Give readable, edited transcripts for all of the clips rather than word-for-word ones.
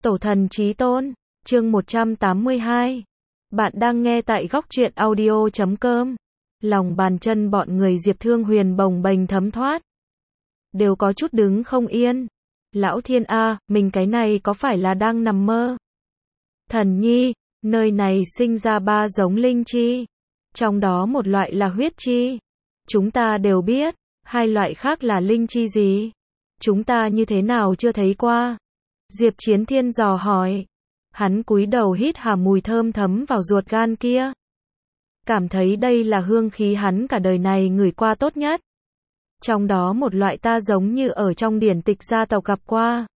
Tổ thần chí tôn, chương 182. Bạn đang nghe tại góc truyện audio.com. Lòng bàn chân bọn người Diệp Thương Huyền bồng bềnh thấm thoát. Đều có chút đứng không yên. Lão thiên a, mình cái này có phải là đang nằm mơ? Thần nhi, nơi này sinh ra 3 giống linh chi. Trong đó một loại là huyết chi. Chúng ta đều biết, 2 loại khác là linh chi gì? Chúng ta như thế nào chưa thấy qua? Diệp Chiến Thiên dò hỏi. Hắn cúi đầu hít hà mùi thơm thấm vào ruột gan kia. Cảm thấy đây là hương khí hắn cả đời này ngửi qua tốt nhất. Trong đó một loại ta giống như ở trong điển tịch gia tộc gặp qua.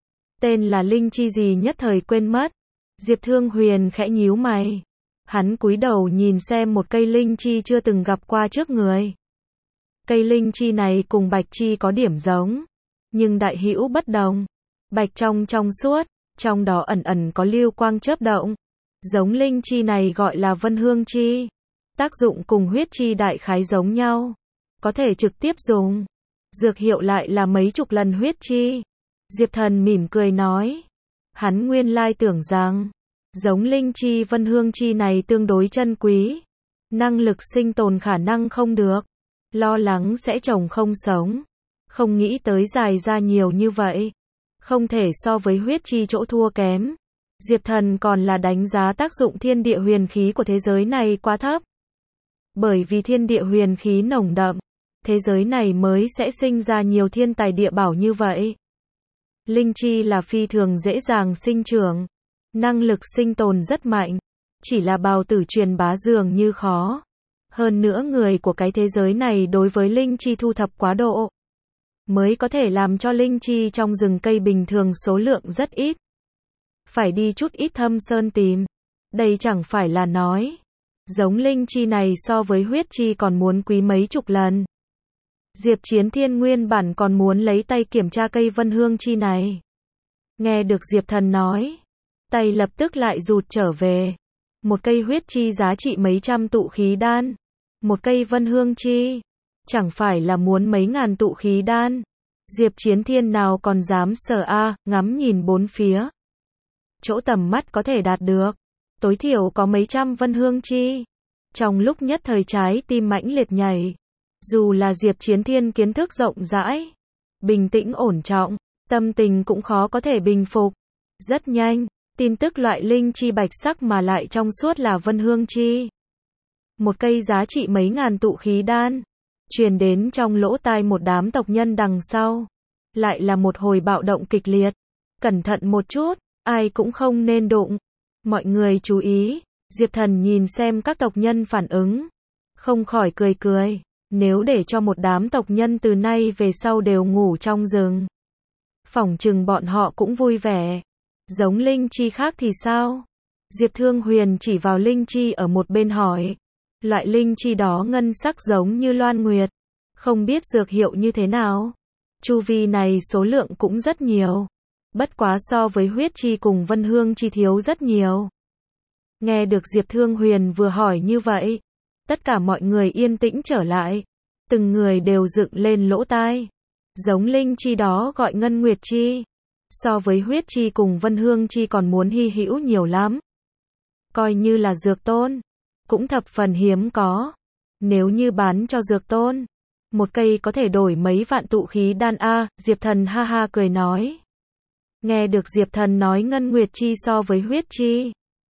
Tên là linh chi gì nhất thời quên mất. Diệp Thương Huyền khẽ nhíu mày. Hắn cúi đầu nhìn xem một cây linh chi chưa từng gặp qua trước người. Cây linh chi này cùng bạch chi có điểm giống, nhưng đại hữu bất đồng. Bạch trong suốt, trong đó ẩn ẩn có lưu quang chớp động. Giống linh chi này gọi là vân hương chi. Tác dụng cùng huyết chi đại khái giống nhau. Có thể trực tiếp dùng. Dược hiệu lại là mấy chục lần huyết chi. Diệp Thần mỉm cười nói. Hắn nguyên lai tưởng rằng, giống linh chi vân hương chi này tương đối chân quý. Năng lực sinh tồn khả năng không được. Lo lắng sẽ trồng không sống. Không nghĩ tới dài ra nhiều như vậy. Không thể so với huyết chi chỗ thua kém. Diệp Thần còn là đánh giá tác dụng thiên địa huyền khí của thế giới này quá thấp. Bởi vì thiên địa huyền khí nồng đậm, thế giới này mới sẽ sinh ra nhiều thiên tài địa bảo như vậy. Linh chi là phi thường dễ dàng sinh trưởng. Năng lực sinh tồn rất mạnh. Chỉ là bào tử truyền bá dường như khó. Hơn nữa người của cái thế giới này đối với linh chi thu thập quá độ. Mới có thể làm cho linh chi trong rừng cây bình thường số lượng rất ít. Phải đi chút ít thâm sơn tìm. Đây chẳng phải là nói. Giống linh chi này so với huyết chi còn muốn quý mấy chục lần. Diệp Chiến Thiên nguyên bản còn muốn lấy tay kiểm tra cây vân hương chi này. Nghe được Diệp Thần nói. Tay lập tức lại rụt trở về. Một cây huyết chi giá trị mấy trăm tụ khí đan. Một cây vân hương chi. Chẳng phải là muốn mấy ngàn tụ khí đan. Diệp Chiến Thiên nào còn dám sợ ngắm nhìn bốn phía. Chỗ tầm mắt có thể đạt được. Tối thiểu có mấy trăm vân hương chi. Trong lúc nhất thời trái tim mãnh liệt nhảy. Dù là Diệp Chiến Thiên kiến thức rộng rãi. Bình tĩnh ổn trọng. Tâm tình cũng khó có thể bình phục. Rất nhanh. Tin tức loại linh chi bạch sắc mà lại trong suốt là vân hương chi. Một cây giá trị mấy ngàn tụ khí đan. Truyền đến trong lỗ tai một đám tộc nhân đằng sau. Lại là một hồi bạo động kịch liệt. Cẩn thận một chút, ai cũng không nên đụng. Mọi người chú ý. Diệp Thần nhìn xem các tộc nhân phản ứng. Không khỏi cười cười. Nếu để cho một đám tộc nhân từ nay về sau đều ngủ trong rừng. Phỏng chừng bọn họ cũng vui vẻ. Giống linh chi khác thì sao? Diệp Thương Huyền chỉ vào linh chi ở một bên hỏi. Loại linh chi đó ngân sắc giống như loan nguyệt. Không biết dược hiệu như thế nào. Chu vi này số lượng cũng rất nhiều. Bất quá so với huyết chi cùng vân hương chi thiếu rất nhiều. Nghe được Diệp Thương Huyền vừa hỏi như vậy. Tất cả mọi người yên tĩnh trở lại. Từng người đều dựng lên lỗ tai. Giống linh chi đó gọi ngân nguyệt chi. So với huyết chi cùng vân hương chi còn muốn hy hữu nhiều lắm. Coi như là dược tôn. Cũng thập phần hiếm có. Nếu như bán cho dược tôn. Một cây có thể đổi mấy vạn tụ khí đan Diệp Thần ha ha cười nói. Nghe được Diệp Thần nói ngân nguyệt chi so với huyết chi.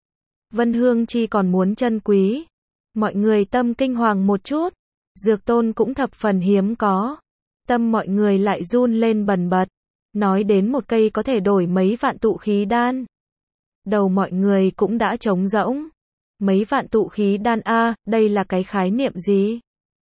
Vân hương chi còn muốn chân quý. Mọi người tâm kinh hoàng một chút. Dược tôn cũng thập phần hiếm có. Tâm mọi người lại run lên bần bật. Nói đến một cây có thể đổi mấy vạn tụ khí đan. Đầu mọi người cũng đã trống rỗng. Mấy vạn tụ khí đan đây là cái khái niệm gì?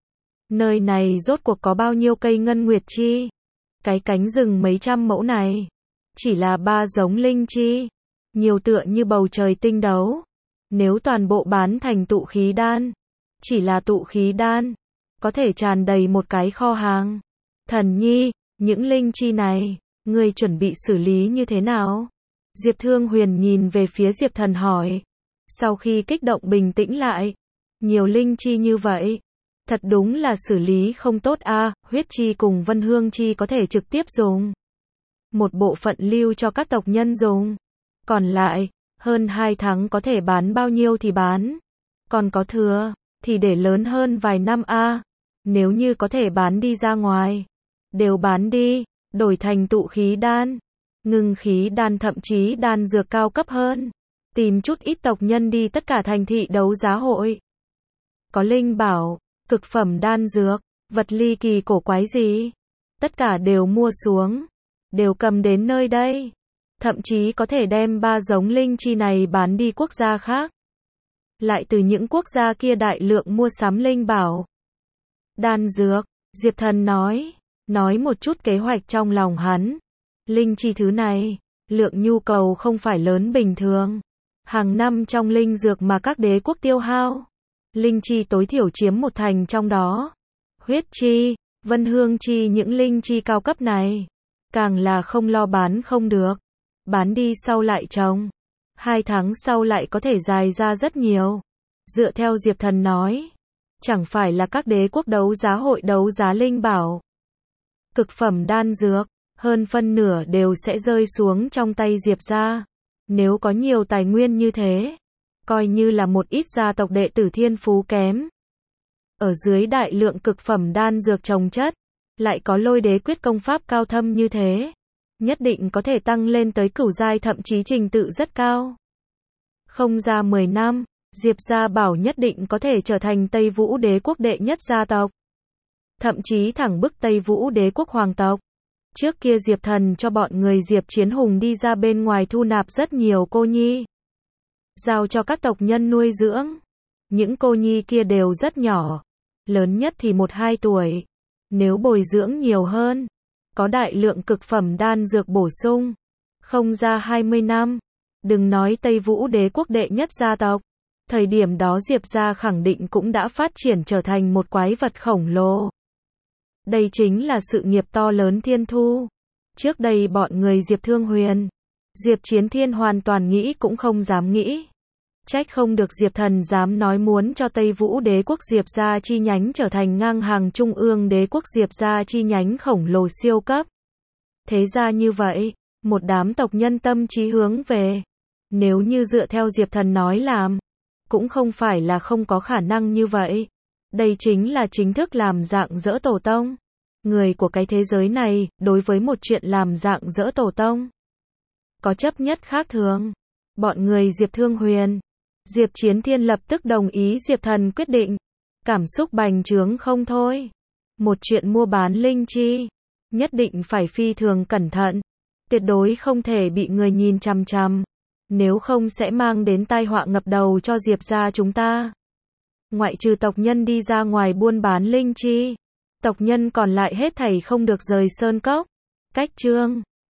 Nơi này rốt cuộc có bao nhiêu cây ngân nguyệt chi? Cái cánh rừng mấy trăm mẫu này. Chỉ là 3 giống linh chi. Nhiều tựa như bầu trời tinh đấu. Nếu toàn bộ bán thành tụ khí đan. Chỉ là tụ khí đan. Có thể tràn đầy một cái kho hàng. Thần nhi, những linh chi này. Ngươi chuẩn bị xử lý như thế nào? Diệp Thương Huyền nhìn về phía Diệp Thần hỏi. Sau khi kích động bình tĩnh lại. Nhiều linh chi như vậy. Thật đúng là xử lý không tốt huyết chi cùng vân hương chi có thể trực tiếp dùng. Một bộ phận lưu cho các tộc nhân dùng. Còn lại, hơn 2 tháng có thể bán bao nhiêu thì bán. Còn có thừa, thì để lớn hơn vài năm a. Nếu như có thể bán đi ra ngoài, đều bán đi, đổi thành tụ khí đan, ngưng khí đan, thậm chí đan dược cao cấp hơn. Tìm chút ít tộc nhân đi tất cả thành thị đấu giá hội. Có linh bảo, cực phẩm đan dược, vật ly kỳ cổ quái gì, tất cả đều mua xuống, đều cầm đến nơi đây. Thậm chí có thể đem 3 giống linh chi này bán đi quốc gia khác. Lại từ những quốc gia kia đại lượng mua sắm linh bảo, đan dược. Diệp Thần nói một chút kế hoạch trong lòng hắn. Linh chi thứ này, lượng nhu cầu không phải lớn bình thường. Hàng năm trong linh dược mà các đế quốc tiêu hao, linh chi tối thiểu chiếm 1/10 trong đó. Huyết chi, vân hương chi, những linh chi cao cấp này, càng là không lo bán không được. Bán đi sau lại trồng, 2 tháng sau lại có thể dài ra rất nhiều. Dựa theo Diệp Thần nói, chẳng phải là các đế quốc đấu giá hội đấu giá linh bảo, cực phẩm đan dược, hơn phân nửa đều sẽ rơi xuống trong tay Diệp gia. Nếu có nhiều tài nguyên như thế, coi như là một ít gia tộc đệ tử thiên phú kém, ở dưới đại lượng cực phẩm đan dược trồng chất, lại có lôi đế quyết công pháp cao thâm như thế, nhất định có thể tăng lên tới cửu giai, thậm chí trình tự rất cao. Không ra 10 năm, Diệp gia bảo nhất định có thể trở thành Tây Vũ đế quốc đệ nhất gia tộc, thậm chí thẳng bức Tây Vũ đế quốc hoàng tộc. Trước kia Diệp Thần cho bọn người Diệp Chiến Hùng đi ra bên ngoài thu nạp rất nhiều cô nhi, giao cho các tộc nhân nuôi dưỡng. Những cô nhi kia đều rất nhỏ, lớn nhất thì 1-2 tuổi. Nếu bồi dưỡng nhiều hơn, có đại lượng cực phẩm đan dược bổ sung, không ra 20 năm, đừng nói Tây Vũ đế quốc đệ nhất gia tộc, thời điểm đó Diệp gia khẳng định cũng đã phát triển trở thành một quái vật khổng lồ. Đây chính là sự nghiệp to lớn thiên thu. Trước đây bọn người Diệp Thương Huyền, Diệp Chiến Thiên hoàn toàn nghĩ cũng không dám nghĩ. Trách không được Diệp Thần dám nói muốn cho Tây Vũ đế quốc Diệp gia chi nhánh trở thành ngang hàng Trung ương đế quốc Diệp gia chi nhánh khổng lồ siêu cấp. Thế ra như vậy, một đám tộc nhân tâm trí hướng về. Nếu như dựa theo Diệp Thần nói làm, cũng không phải là không có khả năng như vậy. Đây chính là chính thức làm rạng rỡ tổ tông. Người của cái thế giới này, đối với một chuyện làm rạng rỡ tổ tông, có chấp nhất khác thường. Bọn người Diệp Thương Huyền, Diệp Chiến Thiên lập tức đồng ý Diệp Thần quyết định. Cảm xúc bành trướng không thôi. Một chuyện mua bán linh chi, nhất định phải phi thường cẩn thận. Tuyệt đối không thể bị người nhìn chằm chằm. Nếu không sẽ mang đến tai họa ngập đầu cho Diệp gia chúng ta. Ngoại trừ tộc nhân đi ra ngoài buôn bán linh chi, tộc nhân còn lại hết thảy không được rời sơn cốc. Cách chương